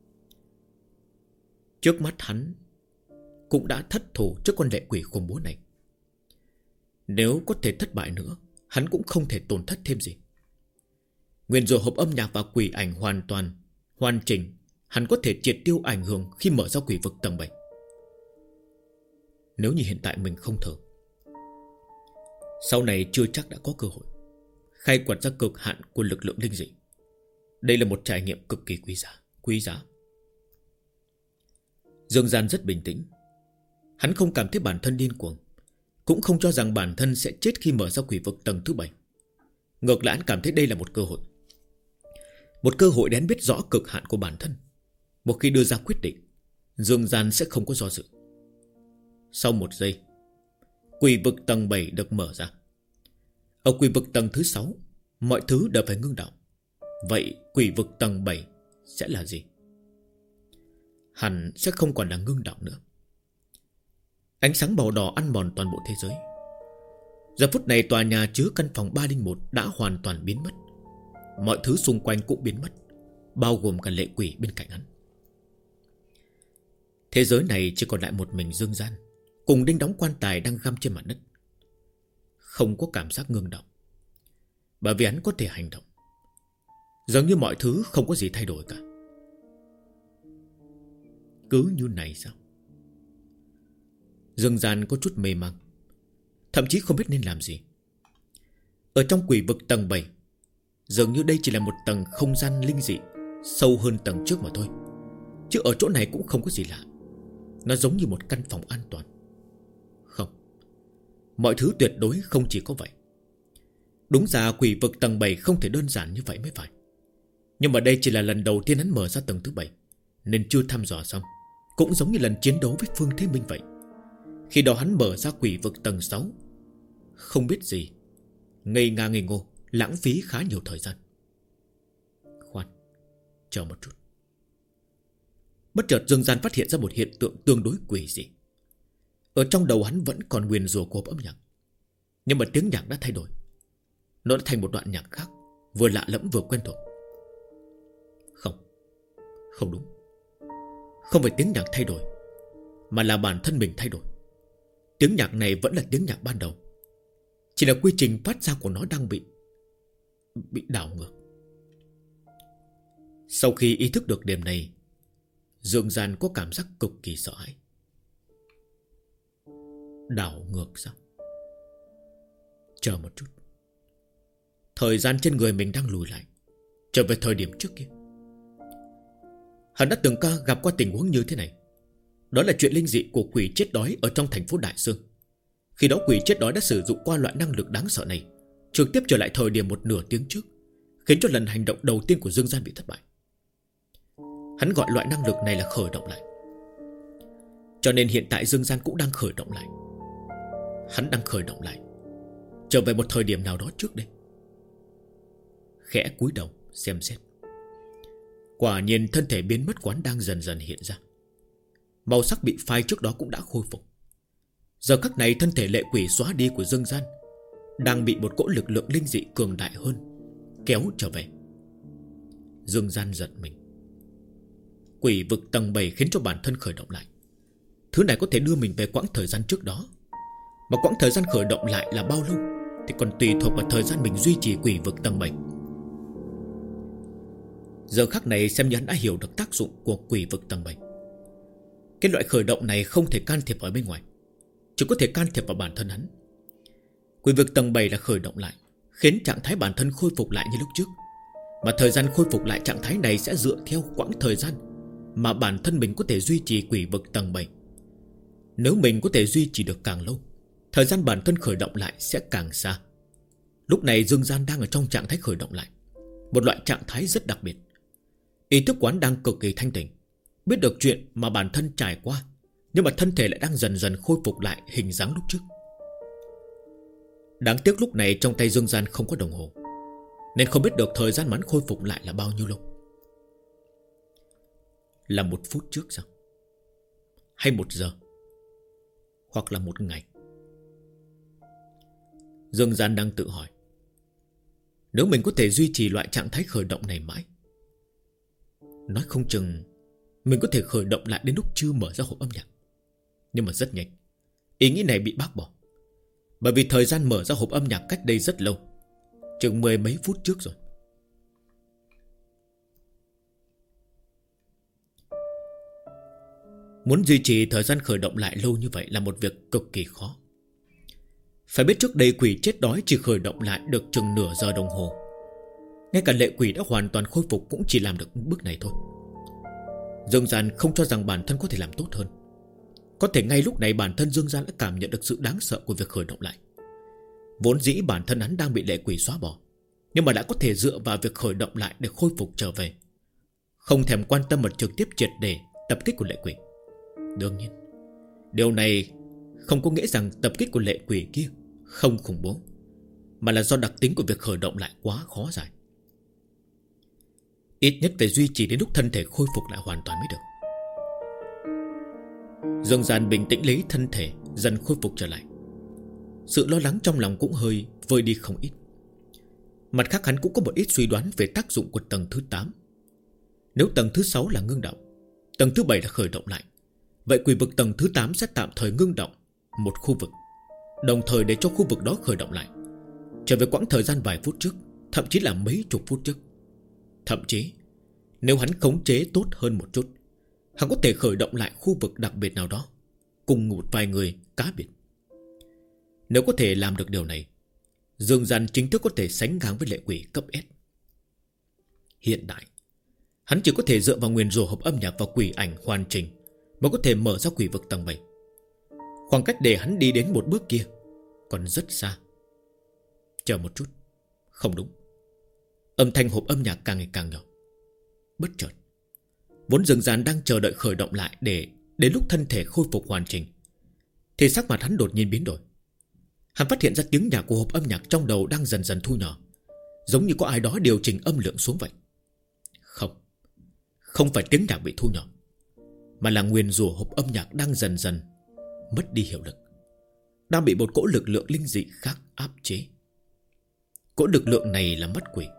Trước mắt hắn cũng đã thất thủ trước con lệ quỷ khủng bố này. Nếu có thể thất bại nữa, hắn cũng không thể tổn thất thêm gì. Nguyên rủa hộp âm nhạc và quỷ ảnh hoàn chỉnh, hắn có thể triệt tiêu ảnh hưởng khi mở ra quỷ vực tầng 7. Nếu như hiện tại mình không thử, sau này chưa chắc đã có cơ hội khai quật ra cực hạn của lực lượng linh dị. Đây là một trải nghiệm cực kỳ quý giá. Dương Gian rất bình tĩnh. Hắn không cảm thấy bản thân điên cuồng, cũng không cho rằng bản thân sẽ chết khi mở ra quỷ vực tầng thứ 7. Ngược lại hắn cảm thấy đây là một cơ hội. Một cơ hội để hắn biết rõ cực hạn của bản thân. Một khi đưa ra quyết định, Dương Gian sẽ không có do dự. Sau 1 giây, quỷ vực tầng 7 được mở ra. Ở quỷ vực tầng thứ 6, mọi thứ đều phải ngưng động. Vậy quỷ vực tầng 7 sẽ là gì? Hẳn sẽ không còn là ngưng động nữa. Ánh sáng màu đỏ ăn mòn toàn bộ thế giới. Giờ phút này tòa nhà chứa căn phòng 301 đã hoàn toàn biến mất. Mọi thứ xung quanh cũng biến mất, bao gồm cả lệ quỷ bên cạnh hắn. Thế giới này chỉ còn lại một mình Dương Gian cùng đinh đóng quan tài đang găm trên mặt đất. Không có cảm giác ngưng động, bởi vì hắn có thể hành động. Giống như mọi thứ không có gì thay đổi cả. Cứ như này sao? Dương Gian có chút mê mang, thậm chí không biết nên làm gì. Ở trong quỷ vực tầng 7, dường như đây chỉ là một tầng không gian linh dị sâu hơn tầng trước mà thôi. Chứ ở chỗ này cũng không có gì lạ. nó giống như một căn phòng an toàn. Không, mọi thứ tuyệt đối không chỉ có vậy. Đúng ra quỷ vực tầng 7 không thể đơn giản như vậy mới phải. Nhưng mà đây chỉ là lần đầu tiên hắn mở ra tầng thứ 7, nên chưa thăm dò xong. Cũng giống như lần chiến đấu với Phương Thế Minh vậy. Khi đó hắn mở ra quỷ vực tầng 6, không biết gì, ngây ngà ngây ngô, lãng phí khá nhiều thời gian. Khoan, chờ một chút. Bất chợt Dương Gian phát hiện ra một hiện tượng tương đối quỷ dị. Ở trong đầu hắn vẫn còn nguyền rủa của hộp âm nhạc, nhưng mà tiếng nhạc đã thay đổi. Nó đã thành một đoạn nhạc khác, vừa lạ lẫm vừa quen thuộc. Không đúng. Không phải tiếng nhạc thay đổi, mà là bản thân mình thay đổi. Tiếng nhạc này vẫn là tiếng nhạc ban đầu, chỉ là quy trình phát ra của nó đang bị đảo ngược. Sau khi ý thức được điểm này, Dương Gian có cảm giác cực kỳ sợ hãi. Đảo ngược sao? Chờ một chút. Thời gian trên người mình đang lùi lại, trở về thời điểm trước kia. Hắn đã từng gặp qua tình huống như thế này. Đó là chuyện linh dị của quỷ chết đói ở trong thành phố Đại Sương. Khi đó quỷ chết đói đã sử dụng qua loại năng lực đáng sợ này, trực tiếp trở lại thời điểm một nửa tiếng trước, khiến cho lần hành động đầu tiên của Dương Gian bị thất bại. Hắn gọi loại năng lực này là khởi động lại. Cho nên hiện tại Dương Gian cũng đang khởi động lại. Hắn đang khởi động lại, trở về một thời điểm nào đó trước đây. Khẽ cúi đầu xem xét. Quả nhiên thân thể biến mất quán đang dần dần hiện ra. Màu sắc bị phai trước đó cũng đã khôi phục. Giờ khắc này thân thể lệ quỷ xóa đi của Dương Gian đang bị một cỗ lực lượng linh dị cường đại hơn kéo trở về. Dương Gian giận mình. Quỷ vực tầng 7 khiến cho bản thân khởi động lại. Thứ này có thể đưa mình về quãng thời gian trước đó. Mà quãng thời gian khởi động lại là bao lâu thì còn tùy thuộc vào thời gian mình duy trì quỷ vực tầng 7. Giờ khắc này xem như hắn đã hiểu được tác dụng của quỷ vực tầng 7. Cái loại khởi động này không thể can thiệp ở bên ngoài, chỉ có thể can thiệp vào bản thân hắn. Quỷ vực tầng 7 là khởi động lại, khiến trạng thái bản thân khôi phục lại như lúc trước. Mà thời gian khôi phục lại trạng thái này sẽ dựa theo quãng thời gian mà bản thân mình có thể duy trì quỷ vực tầng 7. Nếu mình có thể duy trì được càng lâu, thời gian bản thân khởi động lại sẽ càng xa. Lúc này Dương Gian đang ở trong trạng thái khởi động lại, một loại trạng thái rất đặc biệt. Ý thức quán đang cực kỳ thanh tỉnh, biết được chuyện mà bản thân trải qua, nhưng mà thân thể lại đang dần dần khôi phục lại hình dáng lúc trước. Đáng tiếc lúc này trong tay Dương Gian không có đồng hồ, nên không biết được thời gian hắn khôi phục lại là bao nhiêu lâu. Là 1 phút trước sao? Hay 1 giờ? Hoặc là 1 ngày? Dương Gian đang tự hỏi. Nếu mình có thể duy trì loại trạng thái khởi động này mãi, nói không chừng mình có thể khởi động lại đến lúc chưa mở ra hộp âm nhạc. Nhưng mà rất nhanh, ý nghĩ này bị bác bỏ. Bởi vì thời gian mở ra hộp âm nhạc cách đây rất lâu, chừng 10 mấy phút trước rồi. Muốn duy trì thời gian khởi động lại lâu như vậy là một việc cực kỳ khó. Phải biết trước đây quỷ chết đói chỉ khởi động lại được chừng nửa giờ đồng hồ. Ngay cả lệ quỷ đã hoàn toàn khôi phục cũng chỉ làm được bước này thôi. Dương Gian không cho rằng bản thân có thể làm tốt hơn. Có thể ngay lúc này bản thân Dương Gian đã cảm nhận được sự đáng sợ của việc khởi động lại. Vốn dĩ bản thân hắn đang bị lệ quỷ xóa bỏ, nhưng mà đã có thể dựa vào việc khởi động lại để khôi phục trở về, không thèm quan tâm mà trực tiếp triệt để tập kích của lệ quỷ. Đương nhiên, điều này không có nghĩa rằng tập kích của lệ quỷ kia không khủng bố, mà là do đặc tính của việc khởi động lại quá khó giải. Ít nhất phải duy trì đến lúc thân thể khôi phục lại hoàn toàn mới được. Dương Gian bình tĩnh lấy thân thể dần khôi phục trở lại. Sự lo lắng trong lòng cũng hơi vơi đi không ít. Mặt khác hắn cũng có một ít suy đoán về tác dụng của tầng thứ 8. Nếu tầng thứ 6 là ngưng động, tầng thứ 7 là khởi động lại, vậy quỷ vực tầng thứ 8 sẽ tạm thời ngưng động một khu vực, đồng thời để cho khu vực đó khởi động lại, trở về quãng thời gian vài phút trước, thậm chí là mấy chục phút trước. Thậm chí nếu hắn khống chế tốt hơn một chút, hắn có thể khởi động lại khu vực đặc biệt nào đó cùng một vài người cá biệt. Nếu có thể làm được điều này, Dương Gian chính thức có thể sánh ngang với lệ quỷ cấp S. Hiện tại hắn chỉ có thể dựa vào nguyền rủa hộp âm nhạc và quỷ ảnh hoàn chỉnh mới có thể mở ra quỷ vực tầng 7. Khoảng cách để hắn đi đến một bước kia còn rất xa. Chờ một chút. Không đúng. Âm thanh hộp âm nhạc càng ngày càng nhỏ. Bất chợt, vốn rừng ràn đang chờ đợi khởi động lại để đến lúc thân thể khôi phục hoàn chỉnh, thì sắc mặt hắn đột nhiên biến đổi. Hắn phát hiện ra tiếng nhạc của hộp âm nhạc trong đầu đang dần dần thu nhỏ, giống như có ai đó điều chỉnh âm lượng xuống vậy. Không phải tiếng nhạc bị thu nhỏ, mà là nguyền rủa hộp âm nhạc đang dần dần mất đi hiệu lực, đang bị một cỗ lực lượng linh dị khác áp chế. Cỗ lực lượng này là mắt quỷ.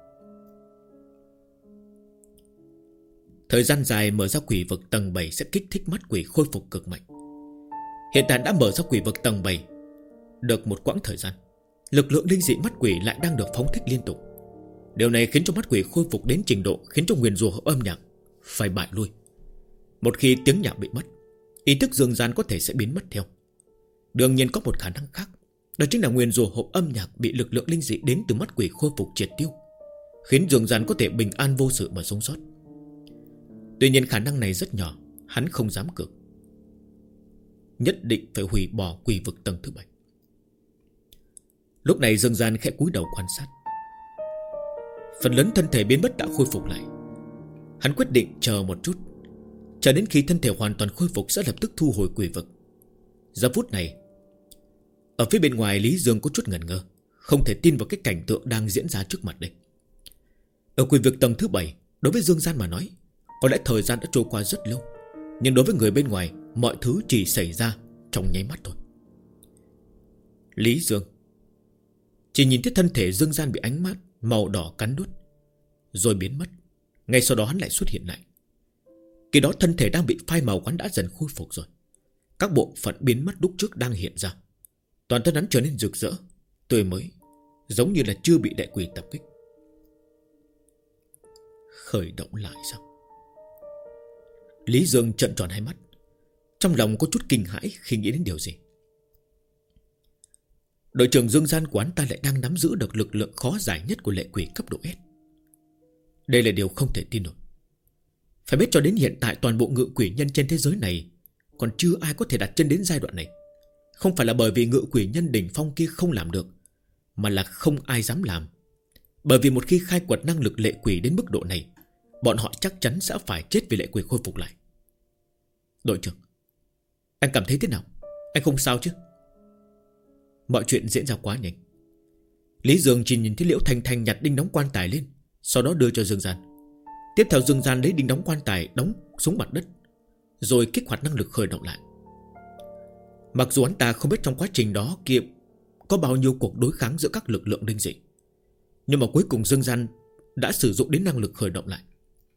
Thời gian dài mở ra quỷ vực tầng 7 sẽ kích thích mắt quỷ khôi phục cực mạnh. Hiện tại đã mở ra quỷ vực tầng 7 được một quãng thời gian, lực lượng linh dị mắt quỷ lại đang được phóng thích liên tục. Điều này khiến cho mắt quỷ khôi phục đến trình độ khiến cho nguyền rủa âm nhạc phải bại lui. Một khi tiếng nhạc bị mất, ý thức dương gian có thể sẽ biến mất theo. Đương nhiên có một khả năng khác, đó chính là nguyền rủa hộp âm nhạc bị lực lượng linh dị đến từ mắt quỷ khôi phục triệt tiêu, khiến dương gian có thể bình an vô sự mà sống sót. Tuy nhiên khả năng này rất nhỏ, hắn không dám cược. Nhất định phải hủy bỏ quỷ vực tầng thứ 7. Lúc này dương gian khẽ cúi đầu quan sát. Phần lớn thân thể biến mất đã khôi phục lại. Hắn quyết định chờ một chút, chờ đến khi thân thể hoàn toàn khôi phục sẽ lập tức thu hồi quỷ vực. Giờ phút này, ở phía bên ngoài Lý Dương có chút ngần ngơ, không thể tin vào cái cảnh tượng đang diễn ra trước mặt đây. Ở quỷ vực tầng thứ 7, đối với dương gian mà nói, có lẽ thời gian đã trôi qua rất lâu, nhưng đối với người bên ngoài, mọi thứ chỉ xảy ra trong nháy mắt thôi. Lý Dương chỉ nhìn thấy thân thể dương gian bị ánh mắt màu đỏ cắn đứt, rồi biến mất. Ngay sau đó hắn lại xuất hiện lại. Khi đó thân thể đang bị phai màu hắn đã dần khôi phục rồi. Các bộ phận biến mất lúc trước đang hiện ra. Toàn thân hắn trở nên rực rỡ, tươi mới, giống như là chưa bị đại quỷ tập kích. Khởi động lại sao? Lý Dương trợn tròn hai mắt, trong lòng có chút kinh hãi khi nghĩ đến điều gì. Đội trưởng dương gian của hắn ta lại đang nắm giữ được lực lượng khó giải nhất của lệ quỷ cấp độ S. Đây là điều không thể tin nổi. Phải biết cho đến hiện tại toàn bộ ngự quỷ nhân trên thế giới này còn chưa ai có thể đặt chân đến giai đoạn này. Không phải là bởi vì ngự quỷ nhân đỉnh phong kia không làm được, mà là không ai dám làm. Bởi vì một khi khai quật năng lực lệ quỷ đến mức độ này, bọn họ chắc chắn sẽ phải chết vì lệ quỷ khôi phục lại. Đội trưởng, anh cảm thấy thế nào? Anh không sao chứ? Mọi chuyện diễn ra quá nhanh. Lý Dương chỉ nhìn thấy Liễu Thanh Thanh nhặt đinh đóng quan tài lên, sau đó đưa cho Dương Gian. Tiếp theo Dương Gian lấy đinh đóng quan tài đóng xuống mặt đất, rồi kích hoạt năng lực khởi động lại. Mặc dù hắn ta không biết trong quá trình đó kia có bao nhiêu cuộc đối kháng giữa các lực lượng linh dị, nhưng mà cuối cùng Dương Gian đã sử dụng đến năng lực khởi động lại.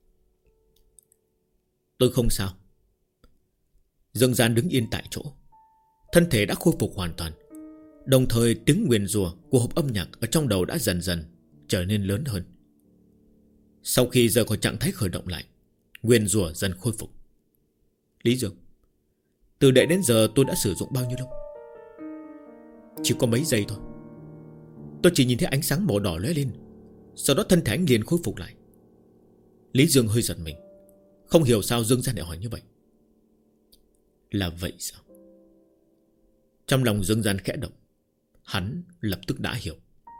Tôi không sao. Dương Gian đứng yên tại chỗ, thân thể đã khôi phục hoàn toàn. Đồng thời tiếng nguyền rủa của hộp âm nhạc ở trong đầu đã dần dần trở nên lớn hơn. Sau khi rời khỏi trạng thái khởi động lại, nguyền rủa dần khôi phục. Lý Dương, từ đệ đến giờ tôi đã sử dụng bao nhiêu lâu? Chỉ có mấy giây thôi. Tôi chỉ nhìn thấy ánh sáng màu đỏ lóe lên, sau đó thân thể anh liền khôi phục lại. Lý Dương hơi giật mình, không hiểu sao Dương Gian lại hỏi như vậy. Là vậy sao? Trong lòng Dương Gian khẽ động, hắn lập tức đã hiểu.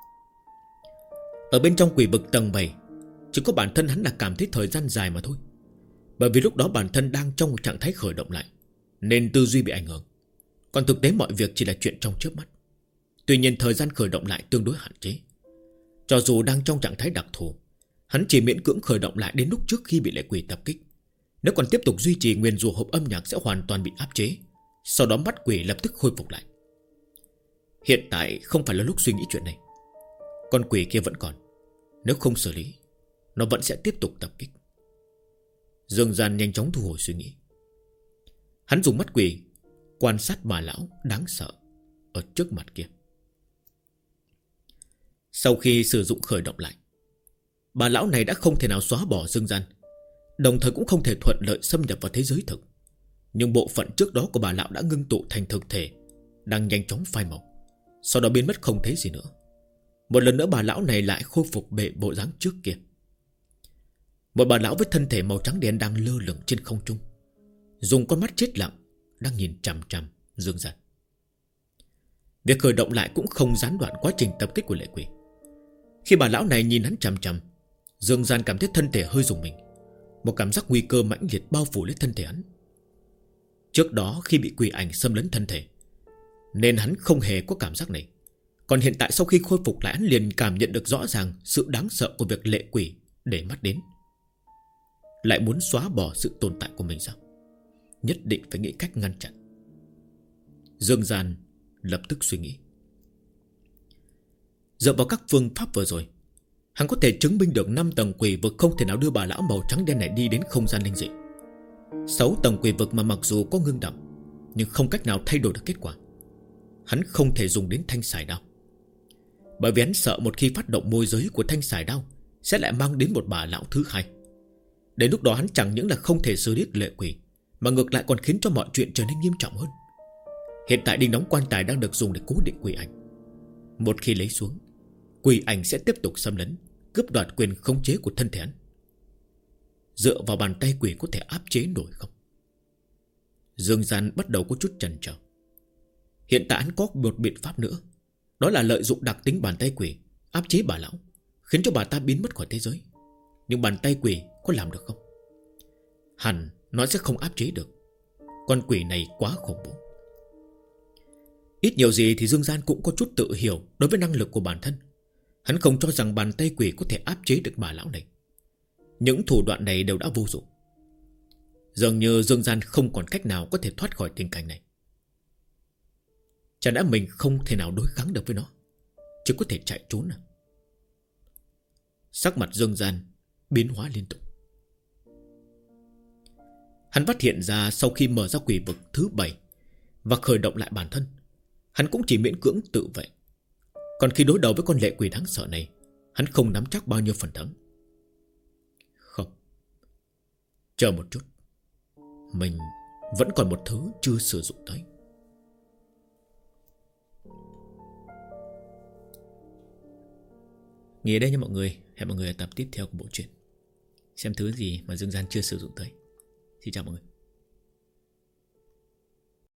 Ở bên trong quỷ vực tầng 7, chỉ có bản thân hắn là cảm thấy thời gian dài mà thôi. Bởi vì lúc đó bản thân đang trong một trạng thái khởi động lại, nên tư duy bị ảnh hưởng. Còn thực tế mọi việc chỉ là chuyện trong chớp mắt. Tuy nhiên thời gian khởi động lại tương đối hạn chế. Cho dù đang trong trạng thái đặc thù, hắn chỉ miễn cưỡng khởi động lại đến lúc trước khi bị lệ quỷ tập kích. Nếu còn tiếp tục duy trì nguyền rủa hộp âm nhạc sẽ hoàn toàn bị áp chế. Sau đó mắt quỷ lập tức khôi phục lại. Hiện tại không phải là lúc suy nghĩ chuyện này. Con quỷ kia vẫn còn. Nếu không xử lý, nó vẫn sẽ tiếp tục tập kích. Dương Gian nhanh chóng thu hồi suy nghĩ. Hắn dùng mắt quỷ quan sát bà lão đáng sợ ở trước mặt kia. Sau khi sử dụng khởi động lại, bà lão này đã không thể nào xóa bỏ Dương Gian, đồng thời cũng không thể thuận lợi xâm nhập vào thế giới thực. Nhưng bộ phận trước đó của bà lão đã ngưng tụ thành thực thể, đang nhanh chóng phai màu, sau đó biến mất không thấy gì nữa. Một lần nữa bà lão này lại khôi phục bệ bộ dáng trước kia. Một bà lão với thân thể màu trắng đen đang lơ lửng trên không trung, dùng con mắt chết lặng đang nhìn chằm chằm Dương Gian. Việc khởi động lại cũng không gián đoạn quá trình tập kích của lệ quỷ. Khi bà lão này nhìn hắn chằm chằm, Dương Gian cảm thấy thân thể hơi rùng mình. Một cảm giác nguy cơ mãnh liệt bao phủ lấy thân thể hắn. Trước đó khi bị quỷ ảnh xâm lấn thân thể, nên hắn không hề có cảm giác này. Còn hiện tại sau khi khôi phục lại, hắn liền cảm nhận được rõ ràng sự đáng sợ của việc lệ quỷ để mắt đến. Lại muốn xóa bỏ sự tồn tại của mình sao? Nhất định phải nghĩ cách ngăn chặn. Dương Gian lập tức suy nghĩ. Dựa vào các phương pháp vừa rồi, hắn có thể chứng minh được 5 tầng quỷ vực không thể nào đưa bà lão màu trắng đen này đi đến không gian linh dị. 6 tầng quỷ vực mà mặc dù có ngưng động, nhưng không cách nào thay đổi được kết quả. Hắn không thể dùng đến thanh xài đao, bởi vì hắn sợ một khi phát động môi giới của thanh xài đao sẽ lại mang đến một bà lão thứ hai. Đến lúc đó hắn chẳng những là không thể xử lý lệ quỷ, mà ngược lại còn khiến cho mọi chuyện trở nên nghiêm trọng hơn. Hiện tại đinh đóng quan tài đang được dùng để cố định quỷ ảnh. Một khi lấy xuống, quỷ ảnh sẽ tiếp tục xâm lấn, cướp đoạt quyền khống chế của thân thể hắn. Dựa vào bàn tay quỷ có thể áp chế nổi không? Dương Gian bắt đầu có chút chần chờ. Hiện tại hắn có một biện pháp nữa, đó là lợi dụng đặc tính bàn tay quỷ áp chế bà lão, khiến cho bà ta biến mất khỏi thế giới. Nhưng bàn tay quỷ có làm được không? Hẳn nó sẽ không áp chế được. Con quỷ này quá khủng bố. Ít nhiều gì thì Dương Gian cũng có chút tự hiểu đối với năng lực của bản thân. Hắn không cho rằng bàn tay quỷ có thể áp chế được bà lão này. Những thủ đoạn này đều đã vô dụng. Dường như Dương Gian không còn cách nào có thể thoát khỏi tình cảnh này. Chẳng lẽ mình không thể nào đối kháng được với nó, chỉ có thể chạy trốn à? Sắc mặt Dương Gian biến hóa liên tục. Hắn phát hiện ra sau khi mở ra quỷ vực thứ 7 và khởi động lại bản thân, hắn cũng chỉ miễn cưỡng tự vệ. Còn khi đối đầu với con lệ quỷ đáng sợ này, hắn không nắm chắc bao nhiêu phần thắng. Không, chờ một chút, mình vẫn còn một thứ chưa sử dụng tới. Nghỉ đây nha mọi người. Hẹn mọi người ở tập tiếp theo của bộ truyện, xem thứ gì mà Dương Gian chưa sử dụng tới. Xin chào mọi người.